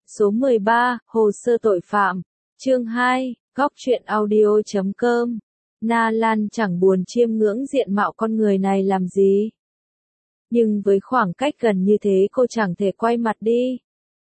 Số 13, Hồ sơ tội phạm. Chương 2, Góc truyện audio.com. Na Lan chẳng buồn chiêm ngưỡng diện mạo con người này làm gì. Nhưng với khoảng cách gần như thế cô chẳng thể quay mặt đi.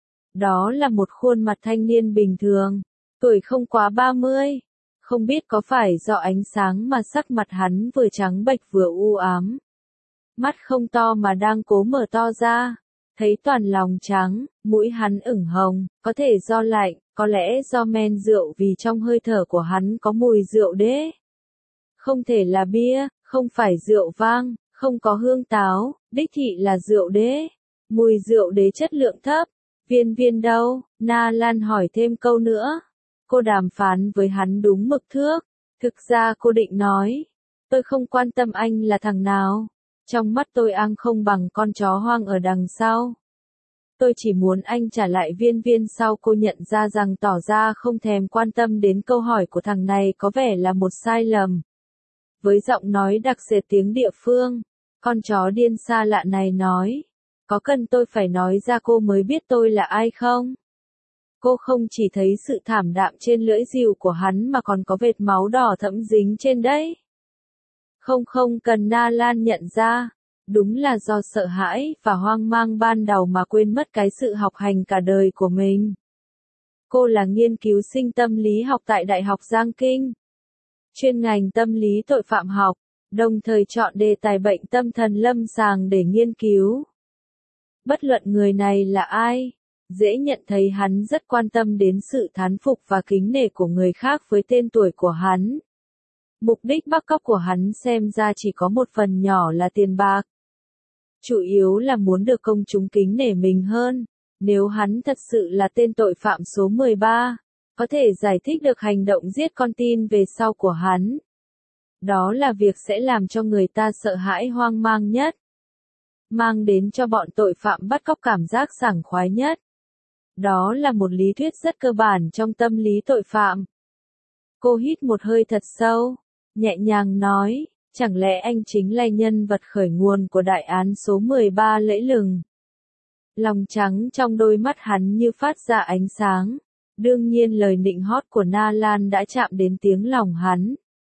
Đó là một khuôn mặt thanh niên bình thường, tuổi không quá 30. Không biết có phải do ánh sáng mà sắc mặt hắn vừa trắng bệch vừa u ám. Mắt không to mà đang cố mở to ra. Thấy toàn lòng trắng, mũi hắn ửng hồng, có thể do lạnh, có lẽ do men rượu vì trong hơi thở của hắn có mùi rượu đế. Không thể là bia, không phải rượu vang, không có hương táo, đích thị là rượu đế. Mùi rượu đế chất lượng thấp. Viên Viên đâu? Na Lan hỏi thêm câu nữa. Cô đàm phán với hắn đúng mực thước. Thực ra cô định nói, tôi không quan tâm anh là thằng nào. Trong mắt tôi anh không bằng con chó hoang ở đằng sau. Tôi chỉ muốn anh trả lại Viên Viên. Sau cô nhận ra rằng tỏ ra không thèm quan tâm đến câu hỏi của thằng này có vẻ là một sai lầm. Với giọng nói đặc sệt tiếng địa phương, con chó điên xa lạ này nói, có cần tôi phải nói ra cô mới biết tôi là ai không? Cô không chỉ thấy sự thảm đạm trên lưỡi dìu của hắn mà còn có vệt máu đỏ thẫm dính trên đấy. Không cần. Na Lan nhận ra, đúng là do sợ hãi và hoang mang ban đầu mà quên mất cái sự học hành cả đời của mình. Cô là nghiên cứu sinh tâm lý học tại Đại học Giang Kinh, chuyên ngành tâm lý tội phạm học, đồng thời chọn đề tài bệnh tâm thần lâm sàng để nghiên cứu. Bất luận người này là ai, dễ nhận thấy hắn rất quan tâm đến sự thán phục và kính nể của người khác với tên tuổi của hắn. Mục đích bắt cóc của hắn xem ra chỉ có một phần nhỏ là tiền bạc. Chủ yếu là muốn được công chúng kính nể mình hơn. Nếu hắn thật sự là tên tội phạm số 13, có thể giải thích được hành động giết con tin về sau của hắn. Đó là việc sẽ làm cho người ta sợ hãi hoang mang nhất. Mang đến cho bọn tội phạm bắt cóc cảm giác sảng khoái nhất. Đó là một lý thuyết rất cơ bản trong tâm lý tội phạm. Cô hít một hơi thật sâu, nhẹ nhàng nói, chẳng lẽ anh chính là nhân vật khởi nguồn của đại án số 13 lẫy lừng? Lòng trắng trong đôi mắt hắn như phát ra ánh sáng. Đương nhiên lời nịnh hót của Na Lan đã chạm đến tiếng lòng hắn.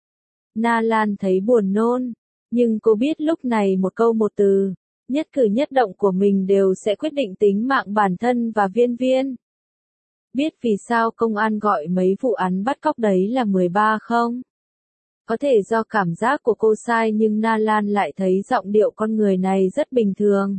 Na Lan thấy buồn nôn, nhưng cô biết lúc này một câu một từ, nhất cử nhất động của mình đều sẽ quyết định tính mạng bản thân và Viên Viên. Biết vì sao công an gọi mấy vụ án bắt cóc đấy là 13 không? Có thể do cảm giác của cô sai nhưng Na Lan lại thấy giọng điệu con người này rất bình thường.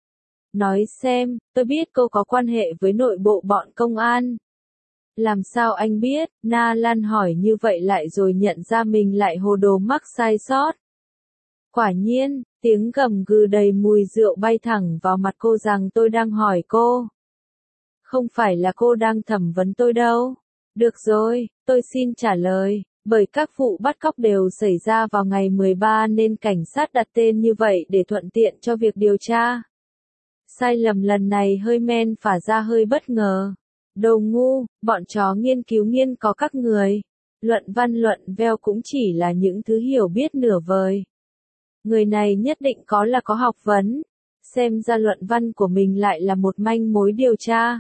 Nói xem, tôi biết cô có quan hệ với nội bộ bọn công an. Làm sao anh biết? Na Lan hỏi như vậy lại rồi nhận ra mình lại hồ đồ mắc sai sót. Quả nhiên, tiếng gầm gừ đầy mùi rượu bay thẳng vào mặt cô rằng tôi đang hỏi cô. Không phải là cô đang thẩm vấn tôi đâu. Được rồi, tôi xin trả lời, bởi các vụ bắt cóc đều xảy ra vào ngày 13 nên cảnh sát đặt tên như vậy để thuận tiện cho việc điều tra. Sai lầm lần này hơi men phả ra hơi bất ngờ. Đồ ngu, bọn chó nghiên cứu nghiên có các người. Luận văn luận veo cũng chỉ là những thứ hiểu biết nửa vời. Người này nhất định là có học vấn. Xem ra luận văn của mình lại là một manh mối điều tra.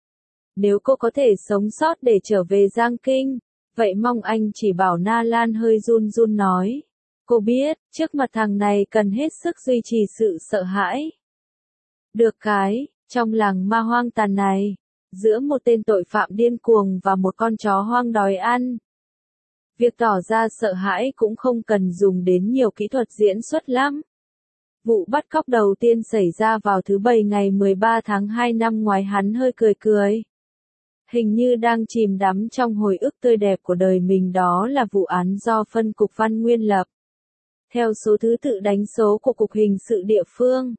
Nếu cô có thể sống sót để trở về Giang Kinh, vậy mong anh chỉ bảo. Na Lan hơi run run nói. Cô biết, trước mặt thằng này cần hết sức duy trì sự sợ hãi. Được cái, trong làng ma hoang tàn này, giữa một tên tội phạm điên cuồng và một con chó hoang đòi ăn, việc tỏ ra sợ hãi cũng không cần dùng đến nhiều kỹ thuật diễn xuất lắm. Vụ bắt cóc đầu tiên xảy ra vào thứ Bảy ngày 13 tháng 2 năm ngoái. Hắn hơi cười cười. Hình như đang chìm đắm trong hồi ức tươi đẹp của đời mình. Đó là vụ án do phân cục Văn Nguyên lập. Theo số thứ tự đánh số của Cục Hình sự địa phương.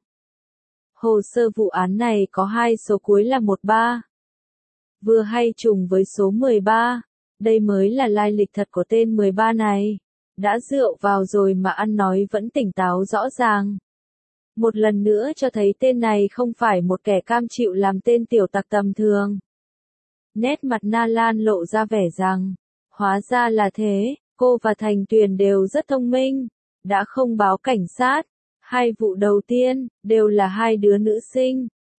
Hồ sơ vụ án này có hai số cuối là 13. Vừa hay trùng với số 13. Đây mới là lai lịch thật của tên 13 này. Đã rượu vào rồi mà ăn nói vẫn tỉnh táo rõ ràng. Một lần nữa cho thấy tên này không phải một kẻ cam chịu làm tên tiểu tặc tầm thường. Nét mặt Na Lan lộ ra vẻ rằng, hóa ra là thế, cô và Thành Tuyền đều rất thông minh, đã không báo cảnh sát. Hai vụ đầu tiên, đều là hai đứa nữ sinh,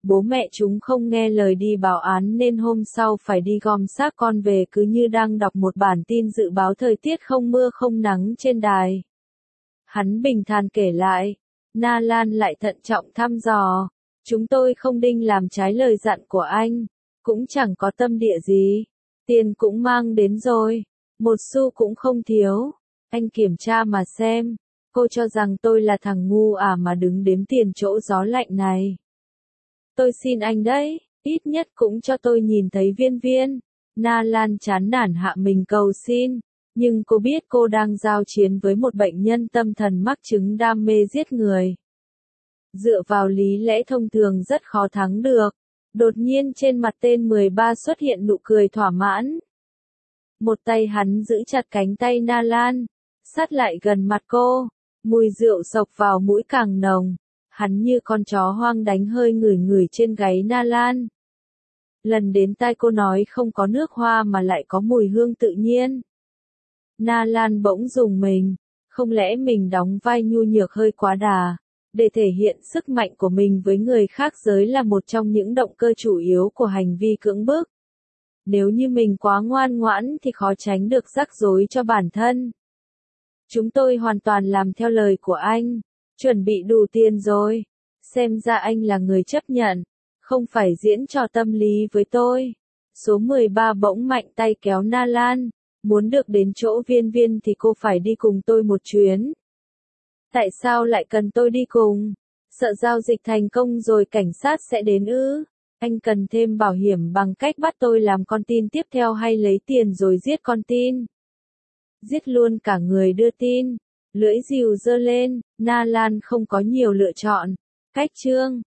Bố mẹ chúng không nghe lời đi báo án nên hôm sau phải đi gom xác con về cứ như đang đọc một bản tin dự báo thời tiết không mưa không nắng trên đài. Hắn bình thản kể lại. Na Lan lại thận trọng thăm dò. Chúng tôi không đinh làm trái lời dặn của anh. Cũng chẳng có tâm địa gì. Tiền cũng mang đến rồi. Một xu cũng không thiếu. Anh kiểm tra mà xem. Cô cho rằng tôi là thằng ngu à mà đứng đếm tiền chỗ gió lạnh này. Tôi xin anh đấy, ít nhất cũng cho tôi nhìn thấy viên viên. Na Lan chán nản hạ mình cầu xin. Nhưng cô biết cô đang giao chiến với một bệnh nhân tâm thần mắc chứng đam mê giết người. Dựa vào lý lẽ thông thường rất khó thắng được. Đột nhiên trên mặt tên 13 xuất hiện nụ cười thỏa mãn. Một tay hắn giữ chặt cánh tay Na Lan, sát lại gần mặt cô, mùi rượu xộc vào mũi càng nồng. Hắn như con chó hoang đánh hơi ngửi ngửi trên gáy Na Lan. Lần đến tai cô nói không có nước hoa mà lại có mùi hương tự nhiên. Na Lan bỗng rùng mình, không lẽ mình đóng vai nhu nhược hơi quá đà, để thể hiện sức mạnh của mình với người khác giới là một trong những động cơ chủ yếu của hành vi cưỡng bức. Nếu như mình quá ngoan ngoãn thì khó tránh được rắc rối cho bản thân. Chúng tôi hoàn toàn làm theo lời của anh, chuẩn bị đủ tiền rồi. Xem ra anh là người chấp nhận, không phải diễn trò tâm lý với tôi. Số 13 bỗng mạnh tay kéo Na Lan. Muốn được đến chỗ viên viên thì cô phải đi cùng tôi một chuyến. Tại sao lại cần tôi đi cùng? Sợ giao dịch thành công rồi cảnh sát sẽ đến ư? Anh cần thêm bảo hiểm bằng cách bắt tôi làm con tin tiếp theo hay lấy tiền rồi giết con tin? Giết luôn cả người đưa tin. Lưỡi dìu giơ lên, Na Lan không có nhiều lựa chọn. Cách chương